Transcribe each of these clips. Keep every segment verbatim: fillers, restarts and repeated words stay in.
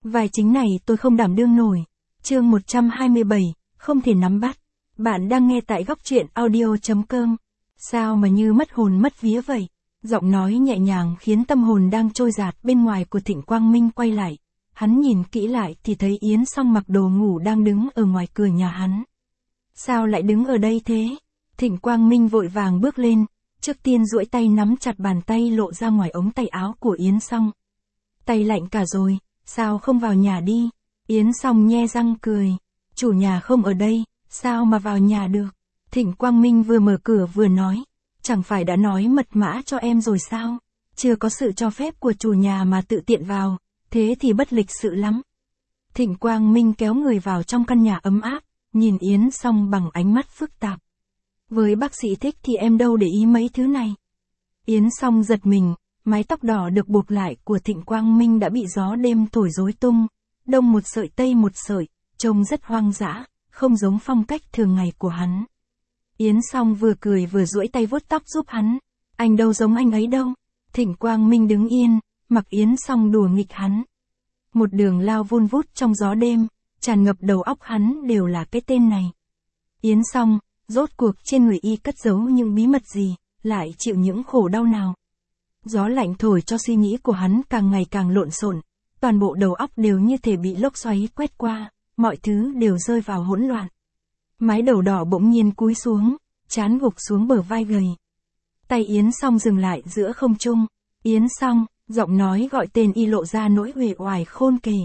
Vai chính này tôi không đảm đương nổi. Chương một trăm hai mươi bảy, không thể nắm bắt. Bạn đang nghe tại góc truyện audio.com. Sao mà như mất hồn mất vía vậy? Giọng nói nhẹ nhàng khiến tâm hồn đang trôi dạt bên ngoài của Thịnh Quang Minh quay lại. Hắn nhìn kỹ lại thì thấy Yến Song mặc đồ ngủ đang đứng ở ngoài cửa nhà hắn. Sao lại đứng ở đây thế? Thịnh Quang Minh vội vàng bước lên, trước tiên duỗi tay nắm chặt bàn tay lộ ra ngoài ống tay áo của Yến Song. Tay lạnh cả rồi, sao không vào nhà đi? Yến Song nhe răng cười. Chủ nhà không ở đây, sao mà vào nhà được? Thịnh Quang Minh vừa mở cửa vừa nói. Chẳng phải đã nói mật mã cho em rồi sao? Chưa có sự cho phép của chủ nhà mà tự tiện vào, thế thì bất lịch sự lắm. Thịnh Quang Minh kéo người vào trong căn nhà ấm áp, nhìn Yến Song bằng ánh mắt phức tạp. Với bác sĩ thích thì em đâu để ý mấy thứ này. Yến Song giật mình, mái tóc đỏ được buộc lại của Thịnh Quang Minh đã bị gió đêm thổi rối tung, đông một sợi tây một sợi, trông rất hoang dã, không giống phong cách thường ngày của hắn. Yến Song vừa cười vừa duỗi tay vuốt tóc giúp hắn. Anh đâu giống anh ấy đâu. Thịnh Quang Minh đứng yên, mặc Yến Song đùa nghịch hắn. Một đường lao vun vút trong gió đêm, tràn ngập đầu óc hắn đều là cái tên này. Yến Song, rốt cuộc trên người y cất giấu những bí mật gì, lại chịu những khổ đau nào. Gió lạnh thổi cho suy nghĩ của hắn càng ngày càng lộn xộn, toàn bộ đầu óc đều như thể bị lốc xoáy quét qua, mọi thứ đều rơi vào hỗn loạn. Mái đầu đỏ bỗng nhiên cúi xuống, trán gục xuống bờ vai gầy. Tay Yến Song dừng lại giữa không trung. Yến Song, giọng nói gọi tên y lộ ra nỗi uể oải khôn kể.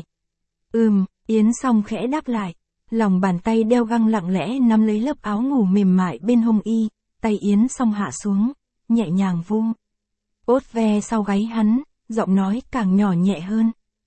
Ừm, Yến Song khẽ đáp lại. Lòng bàn tay đeo găng lặng lẽ nắm lấy lớp áo ngủ mềm mại bên hông y, tay Yến Song hạ xuống, nhẹ nhàng vu. Ốt ve sau gáy hắn, giọng nói càng nhỏ nhẹ hơn.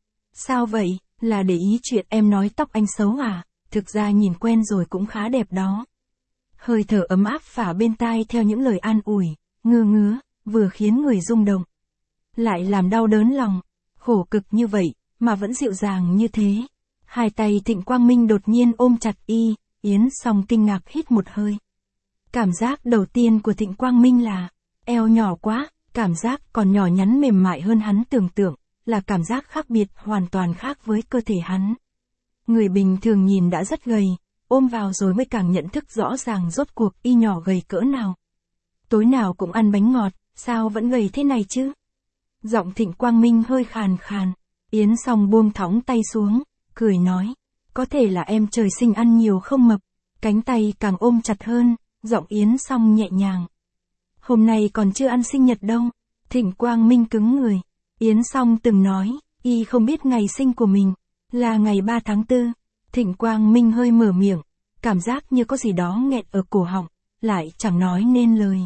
Sao vậy, là để ý chuyện em nói tóc anh xấu à? Thực ra nhìn quen rồi cũng khá đẹp đó. Hơi thở ấm áp phả bên tai theo những lời an ủi, ngơ ngứa, vừa khiến người rung động, lại làm đau đớn lòng. Khổ cực như vậy, mà vẫn dịu dàng như thế. Hai tay Thịnh Quang Minh đột nhiên ôm chặt y, Yến Song kinh ngạc hít một hơi. Cảm giác đầu tiên của Thịnh Quang Minh là, eo nhỏ quá, cảm giác còn nhỏ nhắn mềm mại hơn hắn tưởng tượng, là cảm giác khác biệt hoàn toàn khác với cơ thể hắn. Người bình thường nhìn đã rất gầy, ôm vào rồi mới càng nhận thức rõ ràng rốt cuộc y nhỏ gầy cỡ nào. Tối nào cũng ăn bánh ngọt, sao vẫn gầy thế này chứ? Giọng Thịnh Quang Minh hơi khàn khàn. Yến Song buông thõng tay xuống, cười nói. Có thể là em trời sinh ăn nhiều không mập. Cánh tay càng ôm chặt hơn, giọng Yến Song nhẹ nhàng. Hôm nay còn chưa ăn sinh nhật đâu. Thịnh Quang Minh cứng người. Yến Song từng nói, y không biết ngày sinh của mình, là ngày ba tháng tư. Thịnh Quang Minh hơi mở miệng, cảm giác như có gì đó nghẹn ở cổ họng, lại chẳng nói nên lời.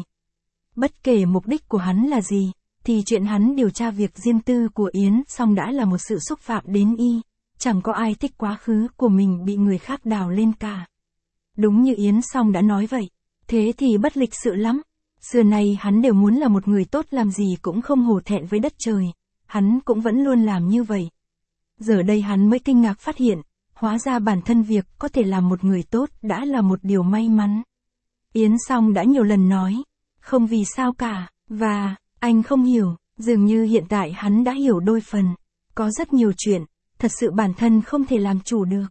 Bất kể mục đích của hắn là gì, thì chuyện hắn điều tra việc riêng tư của Yến Song đã là một sự xúc phạm đến y. Chẳng có ai thích quá khứ của mình bị người khác đào lên cả. Đúng như Yến Song đã nói vậy, thế thì bất lịch sự lắm. Xưa nay hắn đều muốn là một người tốt, làm gì cũng không hổ thẹn với đất trời. Hắn cũng vẫn luôn làm như vậy. Giờ đây hắn mới kinh ngạc phát hiện, hóa ra bản thân việc có thể làm một người tốt đã là một điều may mắn. Yến Song đã nhiều lần nói, không vì sao cả, và, anh không hiểu, dường như hiện tại hắn đã hiểu đôi phần. Có rất nhiều chuyện, thật sự bản thân không thể làm chủ được.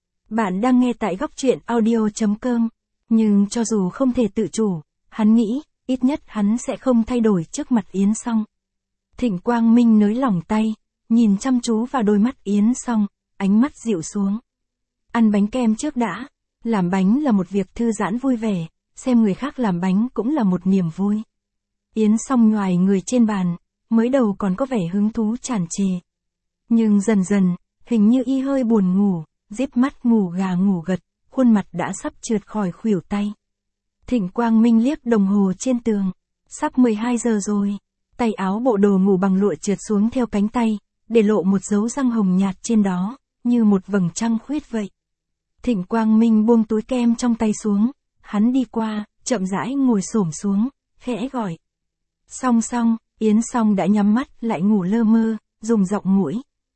Bạn đang nghe tại góc truyện audio.com, nhưng cho dù không thể tự chủ, hắn nghĩ, ít nhất hắn sẽ không thay đổi trước mặt Yến Song. Thịnh Quang Minh nới lỏng tay, nhìn chăm chú vào đôi mắt Yến Song, ánh mắt dịu xuống. Ăn bánh kem trước đã, làm bánh là một việc thư giãn vui vẻ, xem người khác làm bánh cũng là một niềm vui. Yến Song nhoài người trên bàn, mới đầu còn có vẻ hứng thú tràn trề. Nhưng dần dần, hình như y hơi buồn ngủ, díp mắt ngủ gà ngủ gật, khuôn mặt đã sắp trượt khỏi khuỷu tay. Thịnh Quang Minh liếc đồng hồ trên tường, sắp mười hai giờ rồi. Tay áo bộ đồ ngủ bằng lụa trượt xuống theo cánh tay, để lộ một dấu răng hồng nhạt trên đó, như một vầng trăng khuyết vậy. Thịnh Quang Minh buông túi kem trong tay xuống, hắn đi qua, chậm rãi ngồi xổm xuống, khẽ gọi. Song Song, Yến Song đã nhắm mắt lại ngủ lơ mơ, dùng giọng mũi.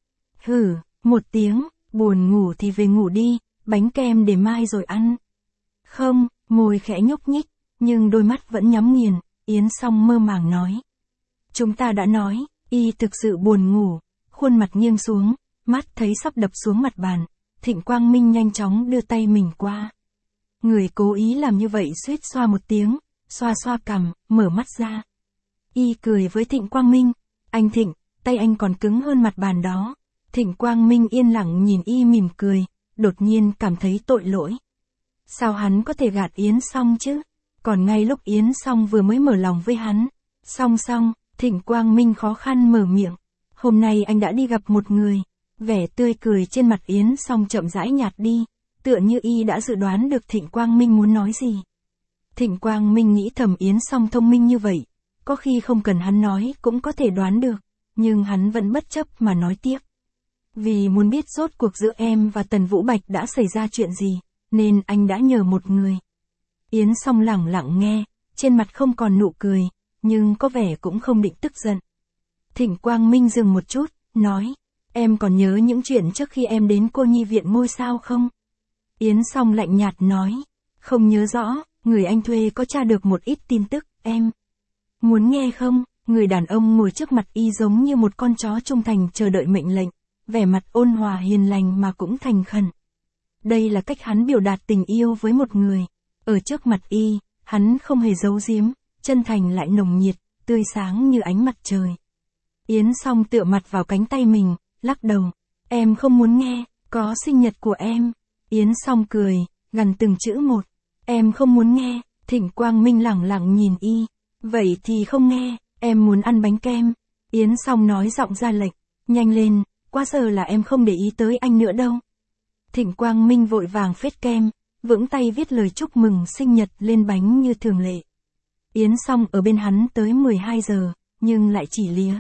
Hừ, một tiếng, buồn ngủ thì về ngủ đi, bánh kem để mai rồi ăn. Không, môi khẽ nhúc nhích, nhưng đôi mắt vẫn nhắm nghiền, Yến Song mơ màng nói. Chúng ta đã nói, y thực sự buồn ngủ, khuôn mặt nghiêng xuống, mắt thấy sắp đập xuống mặt bàn, Thịnh Quang Minh nhanh chóng đưa tay mình qua. Người cố ý làm như vậy suýt xoa một tiếng, xoa xoa cằm, mở mắt ra. Y cười với Thịnh Quang Minh, anh Thịnh, tay anh còn cứng hơn mặt bàn đó. Thịnh Quang Minh yên lặng nhìn Y mỉm cười, đột nhiên cảm thấy tội lỗi. Sao hắn có thể gạt Yến Song chứ? Còn ngay lúc Yến Song vừa mới mở lòng với hắn. Song song, Thịnh Quang Minh khó khăn mở miệng. Hôm nay anh đã đi gặp một người. Vẻ tươi cười trên mặt Yến Song chậm rãi nhạt đi, tựa như Y đã dự đoán được Thịnh Quang Minh muốn nói gì. Thịnh Quang Minh nghĩ thầm Yến Song thông minh như vậy, có khi không cần hắn nói cũng có thể đoán được, nhưng hắn vẫn bất chấp mà nói tiếp. Vì muốn biết rốt cuộc giữa em và Tần Vũ Bạch đã xảy ra chuyện gì, nên anh đã nhờ một người. Yến Song lẳng lặng nghe, trên mặt không còn nụ cười, nhưng có vẻ cũng không định tức giận. Thịnh Quang Minh dừng một chút, nói, em còn nhớ những chuyện trước khi em đến cô nhi viện ngôi sao không? Yến Song lạnh nhạt nói, không nhớ rõ, người anh thuê có tra được một ít tin tức, em. Muốn nghe không? Người đàn ông ngồi trước mặt Y giống như một con chó trung thành chờ đợi mệnh lệnh, vẻ mặt ôn hòa hiền lành mà cũng thành khẩn. Đây là cách hắn biểu đạt tình yêu với một người. Ở trước mặt Y, hắn không hề giấu giếm, chân thành lại nồng nhiệt, tươi sáng như ánh mặt trời. Yến Song tựa mặt vào cánh tay mình, lắc đầu. Em không muốn nghe, có sinh nhật của em. Yến Song cười, gằn từng chữ một. Em không muốn nghe. Thịnh Quang Minh lẳng lặng nhìn Y. Vậy thì không nghe, em muốn ăn bánh kem. Yến Song nói giọng ra lệnh. Nhanh lên, qua giờ là em không để ý tới anh nữa đâu. Thịnh Quang Minh vội vàng phết kem, vững tay viết lời chúc mừng sinh nhật lên bánh như thường lệ. Yến Song ở bên hắn tới mười hai giờ, nhưng lại chỉ lía.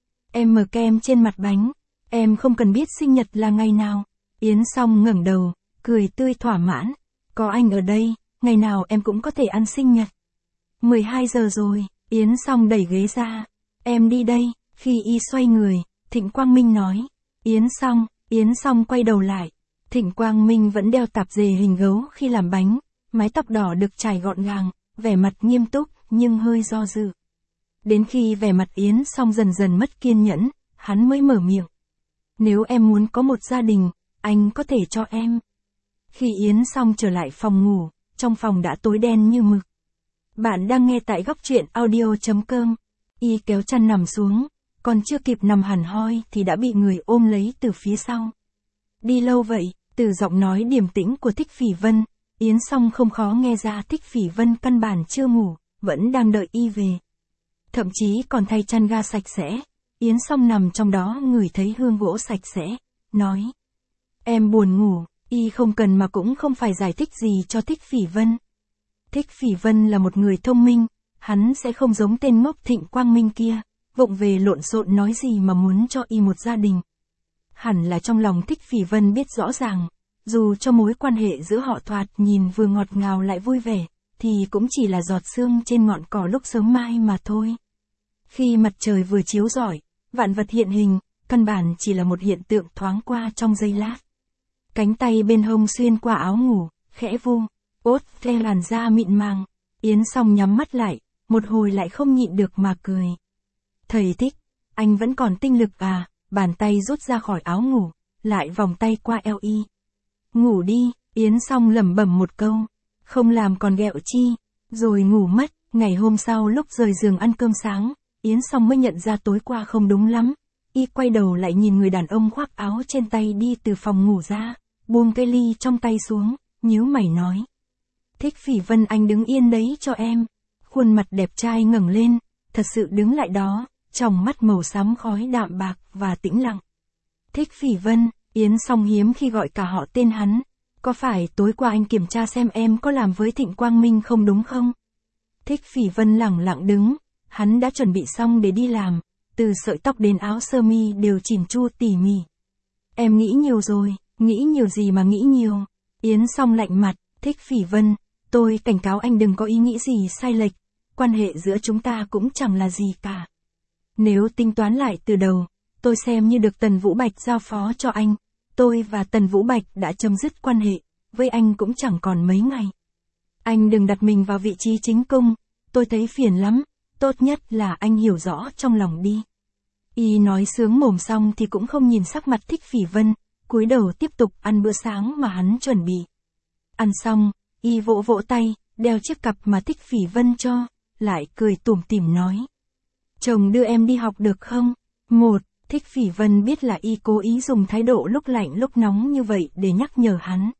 Em mở kem trên mặt bánh, em không cần biết sinh nhật là ngày nào. Yến Song ngẩng đầu, cười tươi thỏa mãn. Có anh ở đây, ngày nào em cũng có thể ăn sinh nhật. mười hai giờ rồi, Yến Song đẩy ghế ra. Em đi đây, khi Y xoay người, Thịnh Quang Minh nói. Yến Song, Yến Song quay đầu lại. Thịnh Quang Minh vẫn đeo tạp dề hình gấu khi làm bánh, mái tóc đỏ được chải gọn gàng, vẻ mặt nghiêm túc, nhưng hơi do dự. Đến khi vẻ mặt Yến Song dần dần mất kiên nhẫn, hắn mới mở miệng. Nếu em muốn có một gia đình, anh có thể cho em. Khi Yến Song trở lại phòng ngủ, trong phòng đã tối đen như mực. Bạn đang nghe tại góc truyện audio chấm com. Y kéo chăn nằm xuống, còn chưa kịp nằm hẳn hoi thì đã bị người ôm lấy từ phía sau. Đi lâu vậy? Từ giọng nói điềm tĩnh của Thích Phỉ Vân, Yến Song không khó nghe ra Thích Phỉ Vân căn bản chưa ngủ, vẫn đang đợi Y về. Thậm chí còn thay chăn ga sạch sẽ. Yến Song nằm trong đó ngửi thấy hương gỗ sạch sẽ, nói. Em buồn ngủ. Y không cần mà cũng không phải giải thích gì cho Thích Phỉ Vân. Thích Phỉ Vân là một người thông minh, hắn sẽ không giống tên ngốc Thịnh Quang Minh kia, vụng về lộn xộn nói gì mà muốn cho Y một gia đình. Hẳn là trong lòng Thích Phỉ Vân biết rõ ràng, dù cho mối quan hệ giữa họ thoạt nhìn vừa ngọt ngào lại vui vẻ, thì cũng chỉ là giọt sương trên ngọn cỏ lúc sớm mai mà thôi. Khi mặt trời vừa chiếu rọi, vạn vật hiện hình, căn bản chỉ là một hiện tượng thoáng qua trong giây lát. Cánh tay bên hông xuyên qua áo ngủ, khẽ vu, ốt ve làn da mịn màng. Yến Song nhắm mắt lại, một hồi lại không nhịn được mà cười. Thầy Thích, anh vẫn còn tinh lực à? Bàn tay rút ra khỏi áo ngủ, lại vòng tay qua eo Y. Ngủ đi, Yến Song lẩm bẩm một câu, không làm còn ghẹo chi, rồi ngủ mất. Ngày hôm sau lúc rời giường ăn cơm sáng, Yến Song mới nhận ra tối qua không đúng lắm. Y quay đầu lại nhìn người đàn ông khoác áo trên tay đi từ phòng ngủ ra, buông cái ly trong tay xuống, nhíu mày nói. Thích Phỉ Vân, anh đứng yên đấy cho em. Khuôn mặt đẹp trai ngẩng lên, thật sự đứng lại đó, tròng mắt màu xám khói đạm bạc và tĩnh lặng. Thích Phỉ Vân, Yến Song hiếm khi gọi cả họ tên hắn. Có phải tối qua anh kiểm tra xem em có làm với Thịnh Quang Minh không đúng không? Thích Phỉ Vân lẳng lặng đứng, hắn đã chuẩn bị xong để đi làm, từ sợi tóc đến áo sơ mi đều chỉn chu tỉ mỉ. Em nghĩ nhiều rồi. Nghĩ nhiều gì mà nghĩ nhiều? Yến Song lạnh mặt. Thích Phỉ Vân, tôi cảnh cáo anh đừng có ý nghĩ gì sai lệch, quan hệ giữa chúng ta cũng chẳng là gì cả. Nếu tính toán lại từ đầu, tôi xem như được Tần Vũ Bạch giao phó cho anh, tôi và Tần Vũ Bạch đã chấm dứt quan hệ, với anh cũng chẳng còn mấy ngày. Anh đừng đặt mình vào vị trí chính cung, tôi thấy phiền lắm, tốt nhất là anh hiểu rõ trong lòng đi. Y nói sướng mồm xong thì cũng không nhìn sắc mặt Thích Phỉ Vân, cúi đầu tiếp tục ăn bữa sáng mà hắn chuẩn bị. Ăn xong, Y vỗ vỗ tay, đeo chiếc cặp mà Thích Phỉ Vân cho, lại cười tủm tỉm nói. Chồng đưa em đi học được không? Một, Thích Phỉ Vân biết là Y cố ý dùng thái độ lúc lạnh lúc nóng như vậy để nhắc nhở hắn.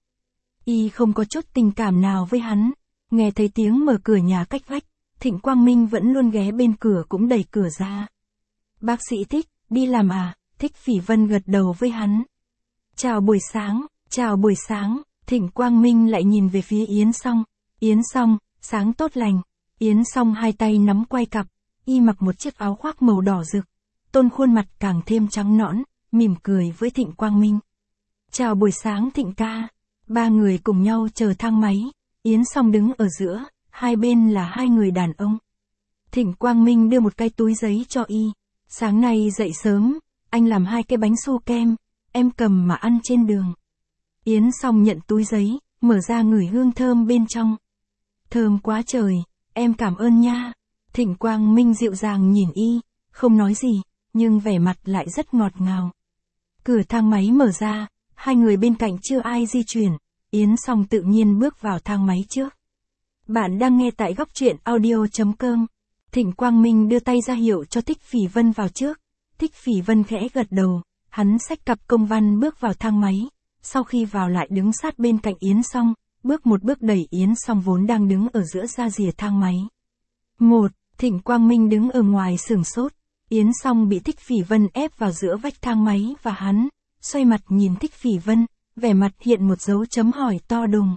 Y không có chút tình cảm nào với hắn, nghe thấy tiếng mở cửa nhà cách vách, Thịnh Quang Minh vẫn luôn ghé bên cửa cũng đẩy cửa ra. Bác sĩ Thích, đi làm à? Thích Phỉ Vân gật đầu với hắn. Chào buổi sáng, chào buổi sáng, Thịnh Quang Minh lại nhìn về phía Yến Song. Yến Song, sáng tốt lành. Yến Song hai tay nắm quai cặp, Y mặc một chiếc áo khoác màu đỏ rực, tôn khuôn mặt càng thêm trắng nõn, mỉm cười với Thịnh Quang Minh. Chào buổi sáng Thịnh ca. Ba người cùng nhau chờ thang máy, Yến Song đứng ở giữa, hai bên là hai người đàn ông. Thịnh Quang Minh đưa một cái túi giấy cho Y. Sáng nay dậy sớm, anh làm hai cái bánh su kem, em cầm mà ăn trên đường. Yến Song nhận túi giấy, mở ra ngửi hương thơm bên trong. Thơm quá trời, em cảm ơn nha. Thịnh Quang Minh dịu dàng nhìn Y, không nói gì, nhưng vẻ mặt lại rất ngọt ngào. Cửa thang máy mở ra, hai người bên cạnh chưa ai di chuyển, Yến Song tự nhiên bước vào thang máy trước. Bạn đang nghe tại góc truyện audio chấm com. Thịnh Quang Minh đưa tay ra hiệu cho Thích Phỉ Vân vào trước. Thích Phỉ Vân khẽ gật đầu, hắn xách cặp công văn bước vào thang máy. Sau khi vào lại đứng sát bên cạnh Yến Song, bước một bước đẩy Yến Song vốn đang đứng ở giữa ra rìa thang máy. Một, Thịnh Quang Minh đứng ở ngoài sửng sốt. Yến Song bị Thích Phỉ Vân ép vào giữa vách thang máy và hắn, xoay mặt nhìn Thích Phỉ Vân, vẻ mặt hiện một dấu chấm hỏi to đùng.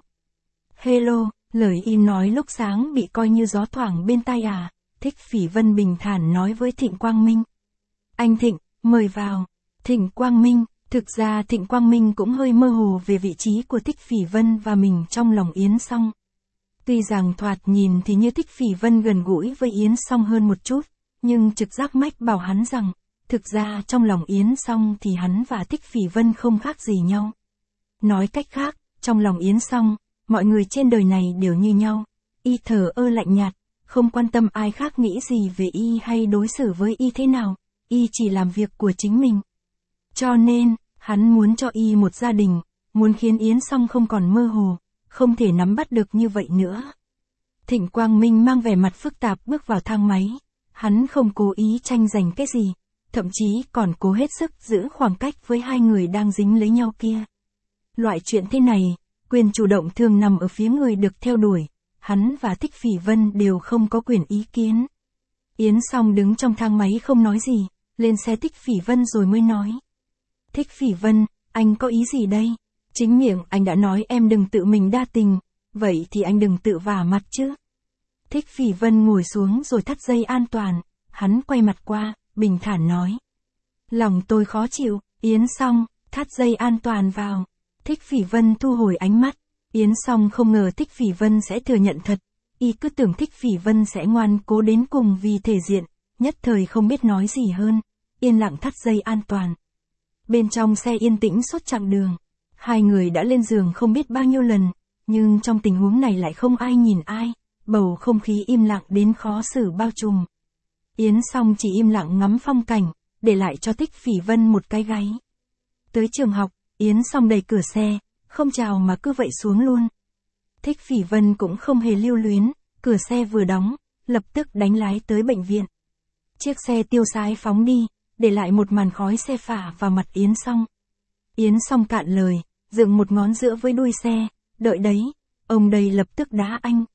Hello, lời Y nói lúc sáng bị coi như gió thoảng bên tai à? Thích Phỉ Vân bình thản nói với Thịnh Quang Minh. Anh Thịnh, mời vào. Thịnh Quang Minh, thực ra Thịnh Quang Minh cũng hơi mơ hồ về vị trí của Thích Phỉ Vân và mình trong lòng Yến Song. Tuy rằng thoạt nhìn thì như Thích Phỉ Vân gần gũi với Yến Song hơn một chút, nhưng trực giác mách bảo hắn rằng, thực ra trong lòng Yến Song thì hắn và Thích Phỉ Vân không khác gì nhau. Nói cách khác, trong lòng Yến Song, mọi người trên đời này đều như nhau. Y thờ ơ lạnh nhạt, không quan tâm ai khác nghĩ gì về Y hay đối xử với Y thế nào, Y chỉ làm việc của chính mình. Cho nên, hắn muốn cho Y một gia đình, muốn khiến Yến Song không còn mơ hồ, không thể nắm bắt được như vậy nữa. Thịnh Quang Minh mang vẻ mặt phức tạp bước vào thang máy, hắn không cố ý tranh giành cái gì, thậm chí còn cố hết sức giữ khoảng cách với hai người đang dính lấy nhau kia. Loại chuyện thế này, quyền chủ động thường nằm ở phía người được theo đuổi, hắn và Thích Phỉ Vân đều không có quyền ý kiến. Yến Song đứng trong thang máy không nói gì, lên xe Thích Phỉ Vân rồi mới nói. Thích Phỉ Vân, anh có ý gì đây? Chính miệng anh đã nói em đừng tự mình đa tình, vậy thì anh đừng tự vả mặt chứ. Thích Phỉ Vân ngồi xuống rồi thắt dây an toàn, hắn quay mặt qua, bình thản nói. Lòng tôi khó chịu, Yến Song, thắt dây an toàn vào. Thích Phỉ Vân thu hồi ánh mắt, Yến Song không ngờ Thích Phỉ Vân sẽ thừa nhận thật, Y cứ tưởng Thích Phỉ Vân sẽ ngoan cố đến cùng vì thể diện, nhất thời không biết nói gì hơn, yên lặng thắt dây an toàn. Bên trong xe yên tĩnh suốt chặng đường, hai người đã lên giường không biết bao nhiêu lần, nhưng trong tình huống này lại không ai nhìn ai, bầu không khí im lặng đến khó xử bao trùm. Yến Song chỉ im lặng ngắm phong cảnh, để lại cho Thích Phỉ Vân một cái gáy. Tới trường học, Yến Song đẩy cửa xe, không chào mà cứ vậy xuống luôn. Thích Phỉ Vân cũng không hề lưu luyến, cửa xe vừa đóng, lập tức đánh lái tới bệnh viện. Chiếc xe tiêu sái phóng đi, để lại một màn khói xe phả vào mặt Yến Song. Yến Song cạn lời, dựng một ngón giữa với đuôi xe, đợi đấy, ông đây lập tức đá anh.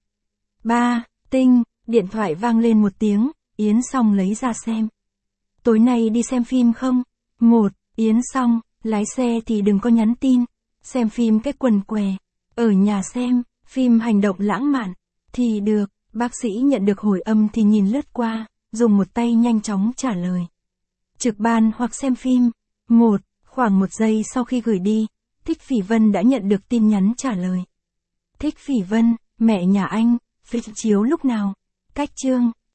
Ba, tinh, điện thoại vang lên một tiếng, Yến Song lấy ra xem. Tối nay đi xem phim không? Một, Yến Song, lái xe thì đừng có nhắn tin, xem phim cái quần què, ở nhà xem, phim hành động lãng mạn, thì được, bác sĩ nhận được hồi âm thì nhìn lướt qua, dùng một tay nhanh chóng trả lời. Trực ban hoặc xem phim. Một, khoảng một giây sau khi gửi đi, Thích Phỉ Vân đã nhận được tin nhắn trả lời. Thích Phỉ Vân, mẹ nhà anh, phim chiếu lúc nào? Cách chương.